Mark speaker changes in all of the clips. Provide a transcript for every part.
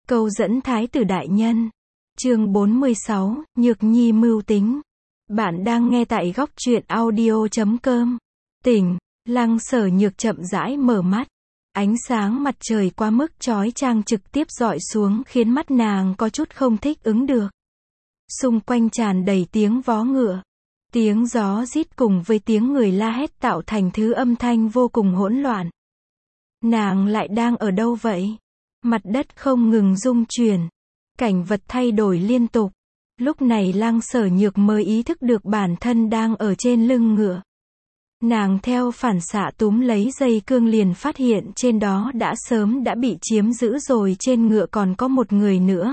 Speaker 1: Câu dẫn thái tử đại nhân. Chương 46, Nhược Nhi mưu tính. Bạn đang nghe tại góc truyện audio.com. Tỉnh, Lăng Sở Nhược chậm rãi mở mắt. Ánh sáng mặt trời quá mức chói chang trực tiếp rọi xuống khiến mắt nàng có chút không thích ứng được. Xung quanh tràn đầy tiếng vó ngựa. Tiếng gió rít cùng với tiếng người la hét tạo thành thứ âm thanh vô cùng hỗn loạn. Nàng lại đang ở đâu vậy? Mặt đất không ngừng rung chuyển. Cảnh vật thay đổi liên tục. Lúc này Lăng Sở Nhược mới ý thức được bản thân đang ở trên lưng ngựa. Nàng theo phản xạ túm lấy dây cương liền phát hiện trên đó đã bị chiếm giữ rồi, trên ngựa còn có một người nữa.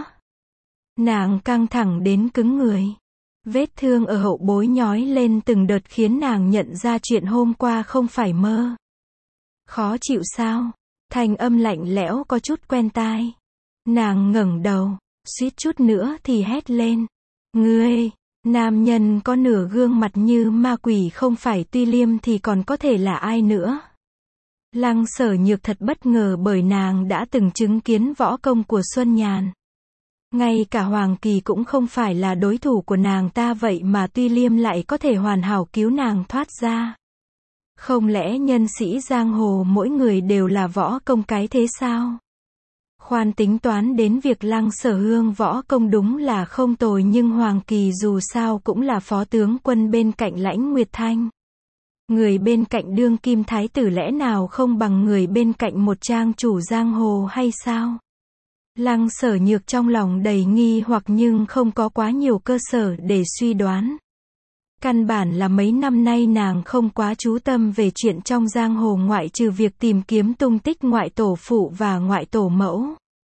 Speaker 1: Nàng căng thẳng đến cứng người. Vết thương ở hậu bối nhói lên từng đợt khiến nàng nhận ra chuyện hôm qua không phải mơ. Khó chịu sao? Thanh âm lạnh lẽo có chút quen tai. Nàng ngẩng đầu, suýt chút nữa thì hét lên. Ngươi! Nam nhân có nửa gương mặt như ma quỷ không phải Tuy Liêm thì còn có thể là ai nữa? Lăng Sở Nhược thật bất ngờ bởi nàng đã từng chứng kiến võ công của Xuân Nhàn. Ngay cả Hoàng Kỳ cũng không phải là đối thủ của nàng ta, vậy mà Tuy Liêm lại có thể hoàn hảo cứu nàng thoát ra. Không lẽ nhân sĩ giang hồ mỗi người đều là võ công cái thế sao? Khoan tính toán đến việc Lăng Sở Hương võ công đúng là không tồi, nhưng Hoàng Kỳ dù sao cũng là phó tướng quân bên cạnh Lãnh Nguyệt Thanh. Người bên cạnh đương kim thái tử lẽ nào không bằng người bên cạnh một trang chủ giang hồ hay sao? Lăng Sở Nhược trong lòng đầy nghi hoặc nhưng không có quá nhiều cơ sở để suy đoán. Căn bản là mấy năm nay nàng không quá chú tâm về chuyện trong giang hồ ngoại trừ việc tìm kiếm tung tích ngoại tổ phụ và ngoại tổ mẫu.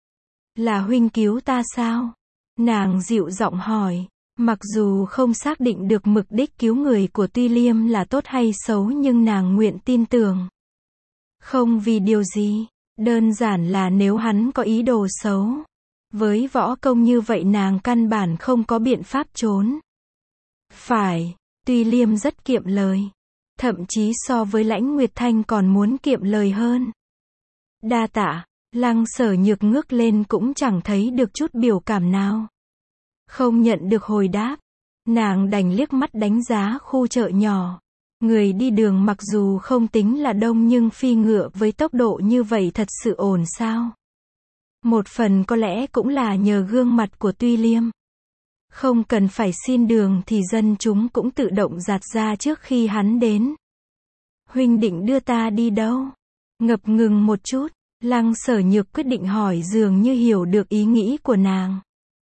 Speaker 1: Là huynh cứu ta sao? Nàng dịu giọng hỏi. Mặc dù không xác định được mục đích cứu người của Tuy Liêm là tốt hay xấu nhưng nàng nguyện tin tưởng. Không vì điều gì, đơn giản là nếu hắn có ý đồ xấu. Với võ công như vậy nàng căn bản không có biện pháp trốn. Phải, Tuy Liêm rất kiệm lời. Thậm chí so với Lãnh Nguyệt Thanh còn muốn kiệm lời hơn. Đa tạ, Lăng Sở Nhược ngước lên cũng chẳng thấy được chút biểu cảm nào. Không nhận được hồi đáp. Nàng đành liếc mắt đánh giá khu chợ nhỏ. Người đi đường mặc dù không tính là đông nhưng phi ngựa với tốc độ như vậy thật sự ổn sao? Một phần có lẽ cũng là nhờ gương mặt của Tuy Liêm. Không cần phải xin đường thì dân chúng cũng tự động dạt ra trước khi hắn đến. Huynh định đưa ta đi đâu? Ngập ngừng một chút, Lăng Sở Nhược quyết định hỏi, dường như hiểu được ý nghĩ của nàng.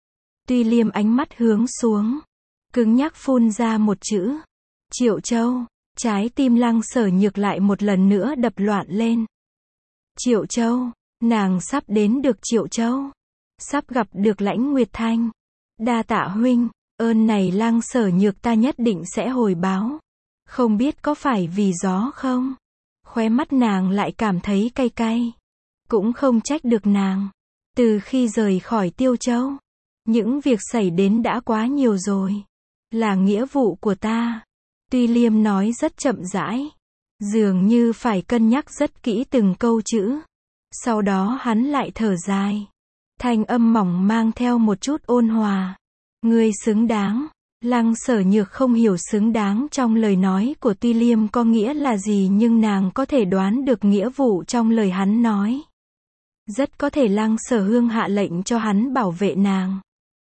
Speaker 1: Tuy Liêm ánh mắt hướng xuống, cứng nhắc phun ra một chữ. Triệu Châu. Trái tim Lăng Sở Nhược lại một lần nữa đập loạn lên. Triệu Châu. Nàng sắp đến được Triệu Châu. Sắp gặp được Lãnh Nguyệt Thanh. Đa tạ huynh, ơn này Lăng Sở Nhược ta nhất định sẽ hồi báo. Không biết có phải vì gió không? Khóe mắt nàng lại cảm thấy cay cay. Cũng không trách được nàng. Từ khi rời khỏi Tiêu Châu, những việc xảy đến đã quá nhiều rồi. Là nghĩa vụ của ta. Tuy Liêm nói rất chậm rãi. Dường như phải cân nhắc rất kỹ từng câu chữ. Sau đó hắn lại thở dài. Thanh âm mỏng mang theo một chút ôn hòa. Ngươi xứng đáng. Lăng Sở Nhược không hiểu xứng đáng trong lời nói của Tuy Liêm có nghĩa là gì nhưng nàng có thể đoán được nghĩa vụ trong lời hắn nói. Rất có thể Lăng Sở Hương hạ lệnh cho hắn bảo vệ nàng.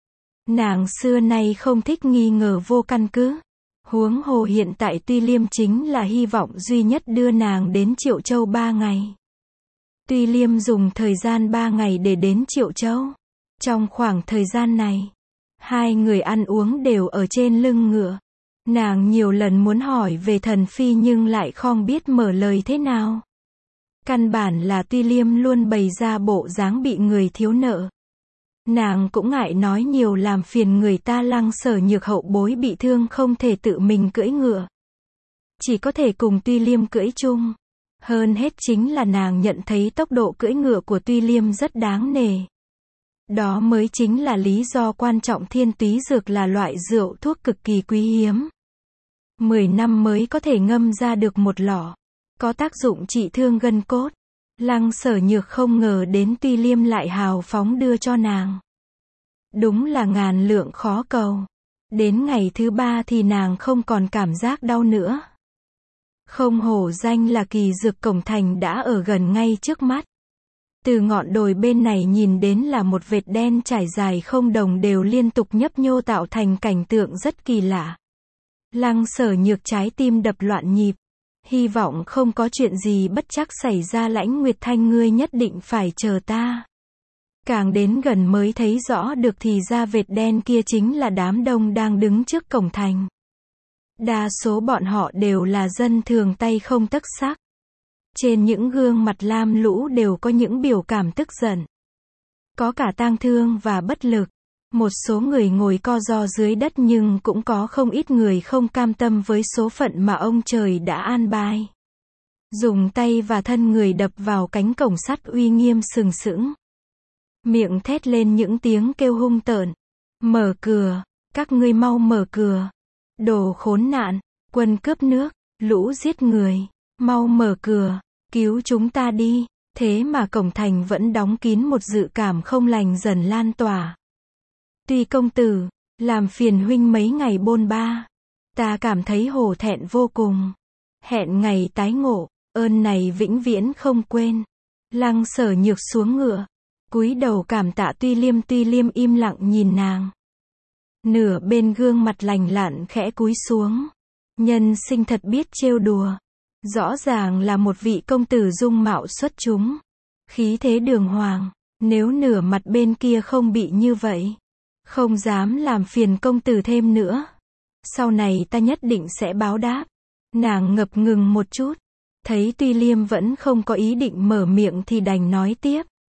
Speaker 1: Nàng xưa nay không thích nghi ngờ vô căn cứ. Huống hồ hiện tại Tuy Liêm chính là hy vọng duy nhất đưa nàng đến Triệu Châu 3 ngày. Tuy Liêm dùng thời gian 3 ngày để đến Triệu Châu. Trong khoảng thời gian này, hai người ăn uống đều ở trên lưng ngựa. Nàng nhiều lần muốn hỏi về Thần Phi nhưng lại không biết mở lời thế nào. Căn bản là Tuy Liêm luôn bày ra bộ dáng bị người thiếu nợ. Nàng cũng ngại nói nhiều làm phiền người ta. Lăng Sở Nhược hậu bối bị thương không thể tự mình cưỡi ngựa. Chỉ có thể cùng Tuy Liêm cưỡi chung. Hơn hết chính là nàng nhận thấy tốc độ cưỡi ngựa của Tuy Liêm rất đáng nể. Đó mới chính là lý do quan trọng. Thiên túy dược là loại rượu thuốc cực kỳ quý hiếm. 10 năm mới có thể ngâm ra được một lọ. Có tác dụng trị thương gân cốt. Lăng Sở Nhược không ngờ đến Tuy Liêm lại hào phóng đưa cho nàng. Đúng là ngàn lượng khó cầu. Đến ngày thứ 3 thì nàng không còn cảm giác đau nữa. Không hổ danh là kỳ dược cổng thành đã ở gần ngay trước mắt. Từ ngọn đồi bên này nhìn đến là một vệt đen trải dài không đồng đều liên tục nhấp nhô tạo thành cảnh tượng rất kỳ lạ. Lăng Sở Nhược trái tim đập loạn nhịp. Hy vọng không có chuyện gì bất trắc xảy ra. Lãnh Nguyệt Thanh, ngươi nhất định phải chờ ta. Càng đến gần mới thấy rõ được thì ra vệt đen kia chính là đám đông đang đứng trước cổng thành. Đa số bọn họ đều là dân thường tay không tấc sắc. Trên những gương mặt lam lũ đều có những biểu cảm tức giận. Có cả tang thương và bất lực. Một số người ngồi co ro dưới đất nhưng cũng có không ít người không cam tâm với số phận mà ông trời đã an bài. Dùng tay và thân người đập vào cánh cổng sắt uy nghiêm sừng sững. Miệng thét lên những tiếng kêu hung tợn. Mở cửa, các ngươi mau mở cửa. Đồ khốn nạn, quân cướp nước, lũ giết người. Mau mở cửa, cứu chúng ta đi. Thế mà cổng thành vẫn đóng kín, một dự cảm không lành dần lan tỏa. Tuy công tử, làm phiền huynh mấy ngày bôn ba. Ta cảm thấy hổ thẹn vô cùng. Hẹn ngày tái ngộ, ơn này vĩnh viễn không quên. Lăng Sở Nhược xuống ngựa, cúi đầu cảm tạ Tuy Liêm. Tuy Liêm im lặng nhìn nàng. Nửa bên gương mặt lành lặn khẽ cúi xuống. Nhân sinh thật biết trêu đùa. Rõ ràng là một vị công tử dung mạo xuất chúng. Khí thế đường hoàng. Nếu nửa mặt bên kia không bị như vậy, không dám làm phiền công tử thêm nữa. Sau này ta nhất định sẽ báo đáp. Nàng ngập ngừng một chút. Thấy Tuy Liêm vẫn không có ý định mở miệng thì đành nói tiếp.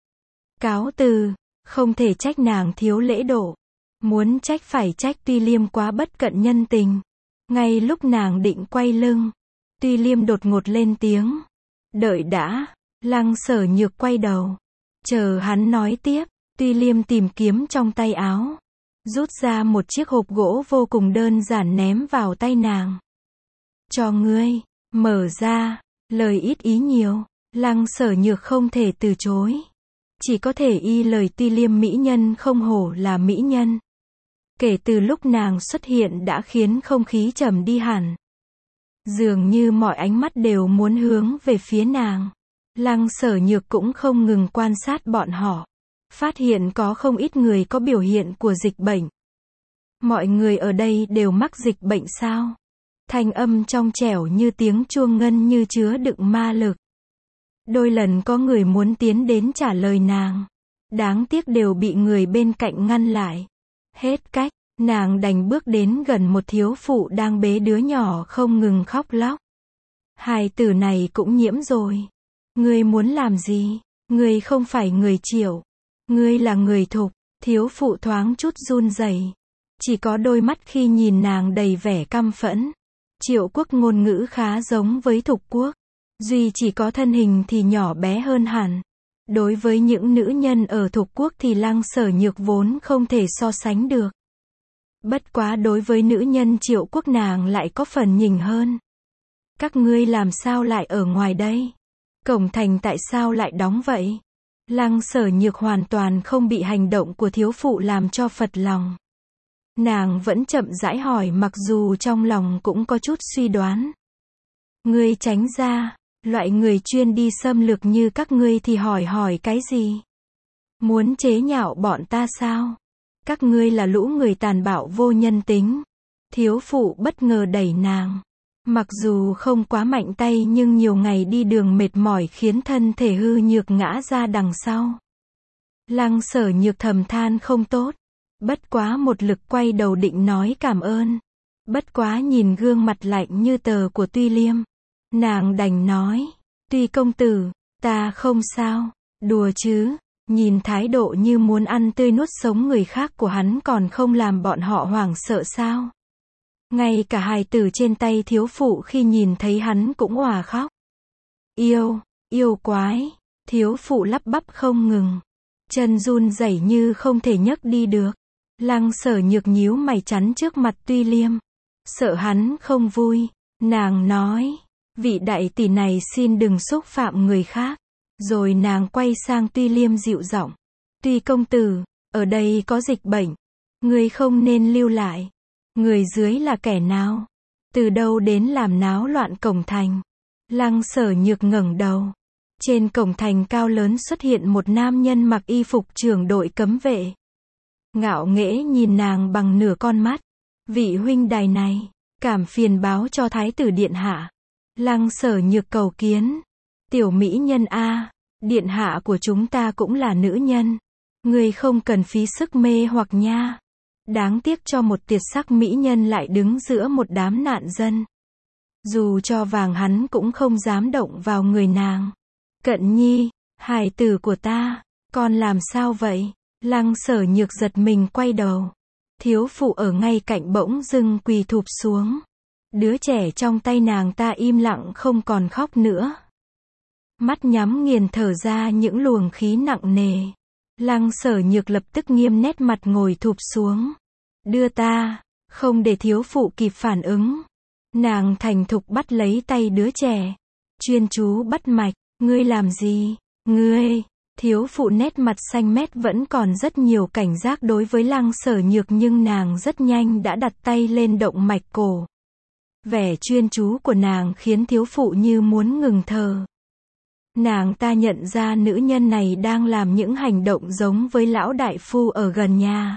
Speaker 1: Cáo từ, không thể trách nàng thiếu lễ độ. Muốn trách phải trách Tuy Liêm quá bất cận nhân tình. Ngay lúc nàng định quay lưng, Tuy Liêm đột ngột lên tiếng. Đợi đã. Lăng Sở Nhược quay đầu. Chờ hắn nói tiếp. Tuy Liêm tìm kiếm trong tay áo, rút ra một chiếc hộp gỗ vô cùng đơn giản ném vào tay nàng. Cho ngươi, mở ra. Lời ít ý nhiều, Lăng Sở Nhược không thể từ chối. Chỉ có thể y lời Tuy Liêm. Mỹ nhân không hổ là mỹ nhân. Kể từ lúc nàng xuất hiện đã khiến không khí trầm đi hẳn. Dường như mọi ánh mắt đều muốn hướng về phía nàng. Lăng Sở Nhược cũng không ngừng quan sát bọn họ. Phát hiện có không ít người có biểu hiện của dịch bệnh. Mọi người ở đây đều mắc dịch bệnh sao? Thanh âm trong trẻo như tiếng chuông ngân như chứa đựng ma lực. Đôi lần có người muốn tiến đến trả lời nàng. Đáng tiếc đều bị người bên cạnh ngăn lại. Hết cách, nàng đành bước đến gần một thiếu phụ đang bế đứa nhỏ không ngừng khóc lóc. Hài tử này cũng nhiễm rồi. Ngươi muốn làm gì? Ngươi không phải người Triệu. Ngươi là người Thục. Thiếu phụ thoáng chút run rẩy. Chỉ có đôi mắt khi nhìn nàng đầy vẻ căm phẫn. Triệu quốc ngôn ngữ khá giống với Thục quốc. Duy chỉ có thân hình thì nhỏ bé hơn hẳn. Đối với những nữ nhân ở Thục quốc thì Lăng Sở Nhược vốn không thể so sánh được. Bất quá đối với nữ nhân Triệu quốc nàng lại có phần nhỉnh hơn. Các ngươi làm sao lại ở ngoài đây? Cổng thành tại sao lại đóng vậy? Lăng Sở Nhược hoàn toàn không bị hành động của thiếu phụ làm cho phật lòng. Nàng vẫn chậm rãi hỏi mặc dù trong lòng cũng có chút suy đoán. Ngươi tránh ra, loại người chuyên đi xâm lược như các ngươi thì hỏi cái gì? Muốn chế nhạo bọn ta sao? Các ngươi là lũ người tàn bạo vô nhân tính. Thiếu phụ bất ngờ đẩy nàng. Mặc dù không quá mạnh tay nhưng nhiều ngày đi đường mệt mỏi khiến thân thể hư nhược ngã ra đằng sau. Lăng Sở Nhược thầm than không tốt. Bất quá một lực quay đầu định nói cảm ơn. Bất quá nhìn gương mặt lạnh như tờ của Tuy Liêm. Nàng đành nói. Tuy công tử, ta không sao. Đùa chứ. Nhìn thái độ như muốn ăn tươi nuốt sống người khác của hắn còn không làm bọn họ hoảng sợ sao? Ngay cả hài tử trên tay thiếu phụ khi nhìn thấy hắn cũng òa khóc. Yêu quái. Thiếu phụ lắp bắp không ngừng. Chân run rẩy như không thể nhấc đi được. Lăng Sở Nhược nhíu mày chắn trước mặt Tuy Liêm. Sợ hắn không vui. Nàng nói. Vị đại tỷ này xin đừng xúc phạm người khác. Rồi nàng quay sang Tuy Liêm dịu giọng. Tuy công tử, ở đây có dịch bệnh. Ngươi không nên lưu lại. Người dưới là kẻ nào? Từ đâu đến làm náo loạn cổng thành? Lăng Sở Nhược ngẩng đầu. Trên cổng thành cao lớn xuất hiện một nam nhân mặc y phục trưởng đội cấm vệ. Ngạo nghễ nhìn nàng bằng nửa con mắt. Vị huynh đài này, cảm phiền báo cho thái tử điện hạ. Lăng Sở Nhược cầu kiến. Tiểu mỹ nhân a, điện hạ của chúng ta cũng là nữ nhân. Ngươi không cần phí sức mê hoặc nha. Đáng tiếc cho một tuyệt sắc mỹ nhân lại đứng giữa một đám nạn dân. Dù cho vàng hắn cũng không dám động vào người nàng. Cận Nhi, hài tử của ta, con làm sao vậy? Lăng Sở Nhược giật mình quay đầu. Thiếu phụ ở ngay cạnh bỗng dưng quỳ thụp xuống. Đứa trẻ trong tay nàng ta im lặng không còn khóc nữa. Mắt nhắm nghiền thở ra những luồng khí nặng nề. Lăng Sở Nhược lập tức nghiêm nét mặt ngồi thụp xuống. Đưa ta, không để thiếu phụ kịp phản ứng. Nàng thành thục bắt lấy tay đứa trẻ. Chuyên chú bắt mạch, ngươi làm gì? Ngươi, thiếu phụ nét mặt xanh mét vẫn còn rất nhiều cảnh giác đối với Lăng Sở Nhược nhưng nàng rất nhanh đã đặt tay lên động mạch cổ. Vẻ chuyên chú của nàng khiến thiếu phụ như muốn ngừng thở. Nàng ta nhận ra nữ nhân này đang làm những hành động giống với lão đại phu ở gần nhà.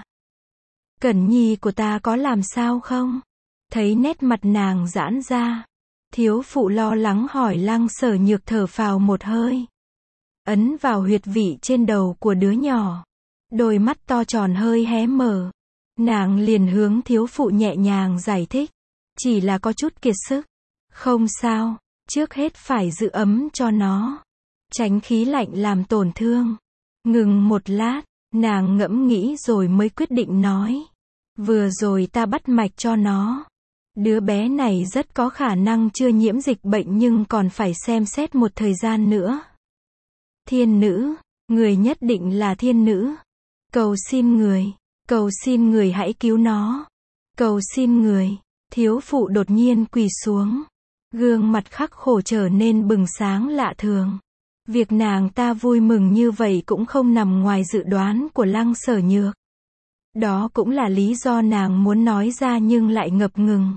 Speaker 1: Cẩn Nhi của ta có làm sao không? Thấy nét mặt nàng giãn ra. Thiếu phụ lo lắng hỏi. Lăng Sở Nhược thở phào một hơi. Ấn vào huyệt vị trên đầu của đứa nhỏ. Đôi mắt to tròn hơi hé mở. Nàng liền hướng thiếu phụ nhẹ nhàng giải thích. Chỉ là có chút kiệt sức. Không sao, trước hết phải giữ ấm cho nó. Tránh khí lạnh làm tổn thương. Ngừng một lát, nàng ngẫm nghĩ rồi mới quyết định nói. Vừa rồi ta bắt mạch cho nó. Đứa bé này rất có khả năng chưa nhiễm dịch bệnh nhưng còn phải xem xét một thời gian nữa. Thiên nữ, người nhất định là thiên nữ. Cầu xin người hãy cứu nó. Cầu xin người. Thiếu phụ đột nhiên quỳ xuống. Gương mặt khắc khổ trở nên bừng sáng lạ thường. Việc nàng ta vui mừng như vậy cũng không nằm ngoài dự đoán của Lăng Sở Nhược. Đó cũng là lý do nàng muốn nói ra nhưng lại ngập ngừng.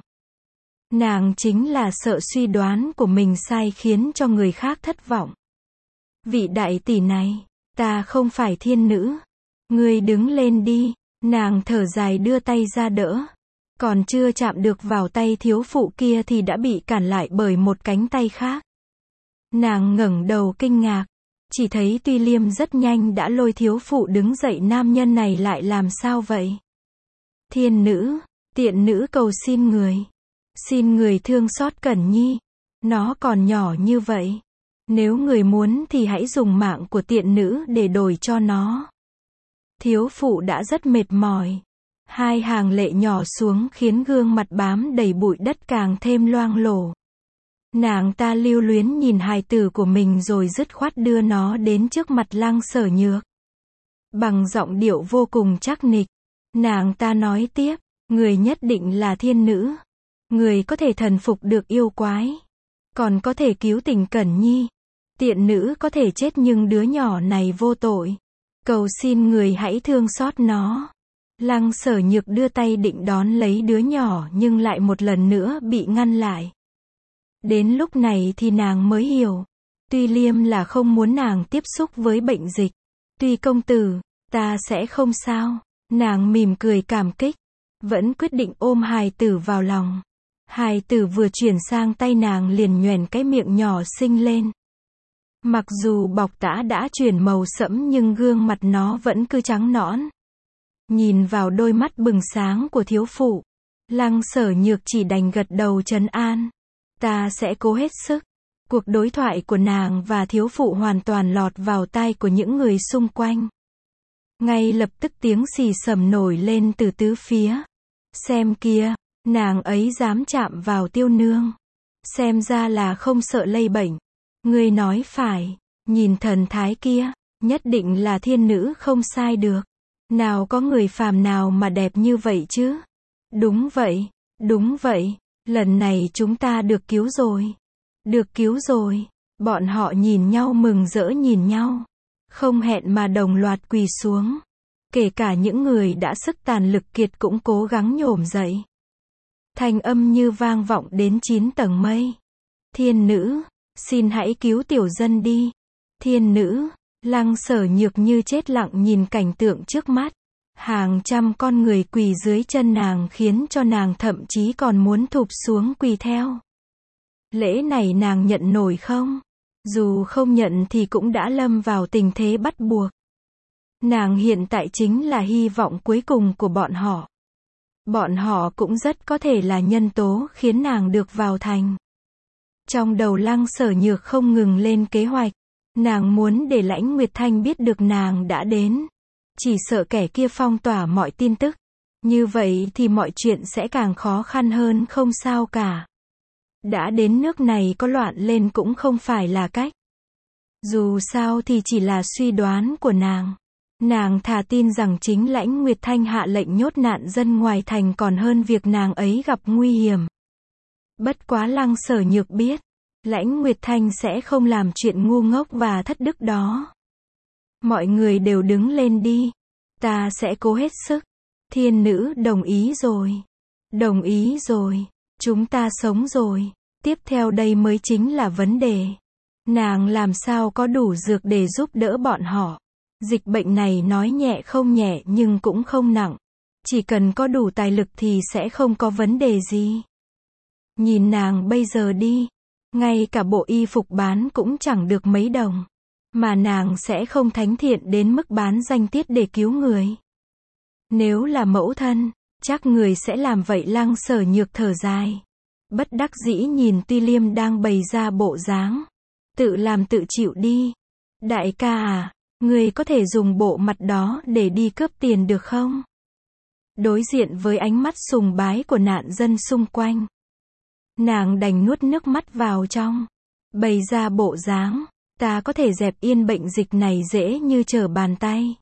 Speaker 1: Nàng chính là sợ suy đoán của mình sai khiến cho người khác thất vọng. Vị đại tỷ này, ta không phải thiên nữ. Ngươi đứng lên đi. Nàng thở dài đưa tay ra đỡ. Còn chưa chạm được vào tay thiếu phụ kia thì đã bị cản lại bởi một cánh tay khác. Nàng ngẩng đầu kinh ngạc. Chỉ thấy Tuy Liêm rất nhanh đã lôi thiếu phụ đứng dậy. Nam nhân này lại làm sao vậy? Thiên nữ, tiện nữ cầu xin người. Xin người thương xót Cẩn Nhi. Nó còn nhỏ như vậy. Nếu người muốn thì hãy dùng mạng của tiện nữ để đổi cho nó. Thiếu phụ đã rất mệt mỏi. Hai hàng lệ nhỏ xuống khiến gương mặt bám đầy bụi đất càng thêm loang lổ. Nàng ta lưu luyến nhìn hài tử của mình rồi dứt khoát đưa nó đến trước mặt Lăng Sở Nhược. Bằng giọng điệu vô cùng chắc nịch, nàng ta nói tiếp, người nhất định là thiên nữ. Người có thể thần phục được yêu quái. Còn có thể cứu tình Cẩn Nhi. Tiện nữ có thể chết nhưng đứa nhỏ này vô tội. Cầu xin người hãy thương xót nó. Lăng Sở Nhược đưa tay định đón lấy đứa nhỏ nhưng lại một lần nữa bị ngăn lại. Đến lúc này thì nàng mới hiểu. Tuy Liêm là không muốn nàng tiếp xúc với bệnh dịch. Tuy công tử, ta sẽ không sao. Nàng mỉm cười cảm kích. Vẫn quyết định ôm hài tử vào lòng. Hài tử vừa chuyển sang tay nàng liền nhoẻn cái miệng nhỏ xinh lên. Mặc dù bọc tã đã chuyển màu sẫm nhưng gương mặt nó vẫn cứ trắng nõn. Nhìn vào đôi mắt bừng sáng của thiếu phụ, Lăng Sở Nhược chỉ đành gật đầu trấn an. Ta sẽ cố hết sức. Cuộc đối thoại của nàng và thiếu phụ hoàn toàn lọt vào tai của những người xung quanh. Ngay lập tức tiếng xì xầm nổi lên từ tứ phía. Xem kia, nàng ấy dám chạm vào Tiêu nương. Xem ra là không sợ lây bệnh. Ngươi nói phải, nhìn thần thái kia, nhất định là thiên nữ không sai được. Nào có người phàm nào mà đẹp như vậy chứ? Đúng vậy, lần này chúng ta được cứu rồi. Được cứu rồi. Bọn họ nhìn nhau mừng rỡ nhìn nhau. Không hẹn mà đồng loạt quỳ xuống. Kể cả những người đã sức tàn lực kiệt cũng cố gắng nhổm dậy. Thanh âm như vang vọng đến 9 tầng mây. Thiên nữ, xin hãy cứu tiểu dân đi. Thiên nữ, Lăng Sở Nhược như chết lặng nhìn cảnh tượng trước mắt. Hàng trăm con người quỳ dưới chân nàng khiến cho nàng thậm chí còn muốn thụp xuống quỳ theo. Lễ này nàng nhận nổi không? Dù không nhận thì cũng đã lâm vào tình thế bắt buộc. Nàng hiện tại chính là hy vọng cuối cùng của bọn họ. Bọn họ cũng rất có thể là nhân tố khiến nàng được vào thành. Trong đầu Lăng Sở Nhược không ngừng lên kế hoạch. Nàng muốn để Lãnh Nguyệt Thanh biết được nàng đã đến. Chỉ sợ kẻ kia phong tỏa mọi tin tức. Như vậy thì mọi chuyện sẽ càng khó khăn hơn không sao cả. Đã đến nước này có loạn lên cũng không phải là cách. Dù sao thì chỉ là suy đoán của nàng. Nàng thà tin rằng chính Lãnh Nguyệt Thanh hạ lệnh nhốt nạn dân ngoài thành còn hơn việc nàng ấy gặp nguy hiểm. Bất quá Lăng Sở Nhược biết, Lãnh Nguyệt Thanh sẽ không làm chuyện ngu ngốc và thất đức đó. Mọi người đều đứng lên đi. Ta sẽ cố hết sức. Thiên nữ đồng ý rồi. Đồng ý rồi. Chúng ta sống rồi. Tiếp theo đây mới chính là vấn đề. Nàng làm sao có đủ dược để giúp đỡ bọn họ. Dịch bệnh này nói nhẹ không nhẹ nhưng cũng không nặng. Chỉ cần có đủ tài lực thì sẽ không có vấn đề gì. Nhìn nàng bây giờ đi. Ngay cả bộ y phục bán cũng chẳng được mấy đồng. Mà nàng sẽ không thánh thiện đến mức bán danh tiết để cứu người. Nếu là mẫu thân, chắc người sẽ làm vậy. Lăng Sở Nhược thở dài. Bất đắc dĩ nhìn Tuy Liêm đang bày ra bộ dáng. Tự làm tự chịu đi. Đại ca à, người có thể dùng bộ mặt đó để đi cướp tiền được không? Đối diện với ánh mắt sùng bái của nạn dân xung quanh. Nàng đành nuốt nước mắt vào trong. Bày ra bộ dáng. Ta có thể dẹp yên bệnh dịch này dễ như trở bàn tay.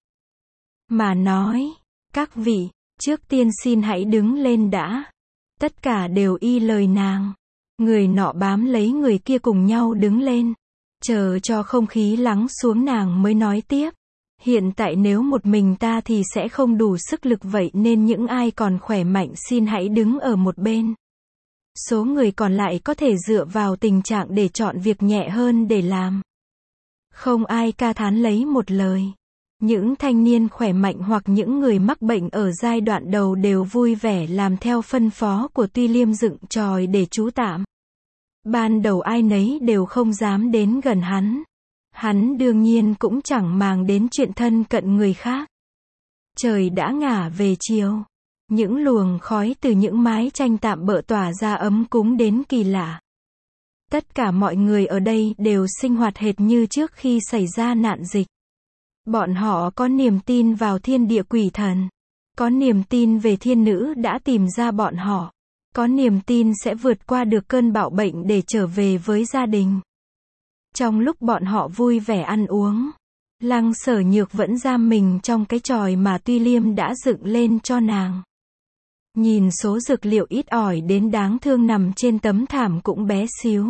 Speaker 1: Mà nói, các vị, trước tiên xin hãy đứng lên đã. Tất cả đều y lời nàng. Người nọ bám lấy người kia cùng nhau đứng lên. Chờ cho không khí lắng xuống nàng mới nói tiếp. Hiện tại nếu một mình ta thì sẽ không đủ sức lực, vậy nên những ai còn khỏe mạnh xin hãy đứng ở một bên. Số người còn lại có thể dựa vào tình trạng để chọn việc nhẹ hơn để làm. Không ai ca thán lấy một lời. Những thanh niên khỏe mạnh hoặc những người mắc bệnh ở giai đoạn đầu đều vui vẻ làm theo phân phó của Tuy Liêm, dựng chòi để trú tạm. Ban đầu ai nấy đều không dám đến gần hắn. Hắn đương nhiên cũng chẳng màng đến chuyện thân cận người khác. Trời đã ngả về chiều. Những luồng khói từ những mái tranh tạm bợ tỏa ra ấm cúng đến kỳ lạ. Tất cả mọi người ở đây đều sinh hoạt hệt như trước khi xảy ra nạn dịch. Bọn họ có niềm tin vào thiên địa quỷ thần. Có niềm tin về thiên nữ đã tìm ra bọn họ. Có niềm tin sẽ vượt qua được cơn bạo bệnh để trở về với gia đình. Trong lúc bọn họ vui vẻ ăn uống, Lăng Sở Nhược vẫn giam mình trong cái chòi mà Tuy Liêm đã dựng lên cho nàng. Nhìn số dược liệu ít ỏi đến đáng thương nằm trên tấm thảm cũng bé xíu.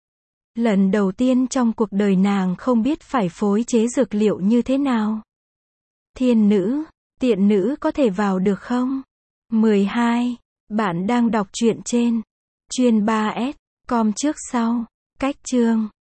Speaker 1: Lần đầu tiên trong cuộc đời nàng không biết phải phối chế dược liệu như thế nào. Thiên nữ, tiện nữ có thể vào được không? 12. Bạn đang đọc truyện trên chuyên 3S, com trước sau, cách chương.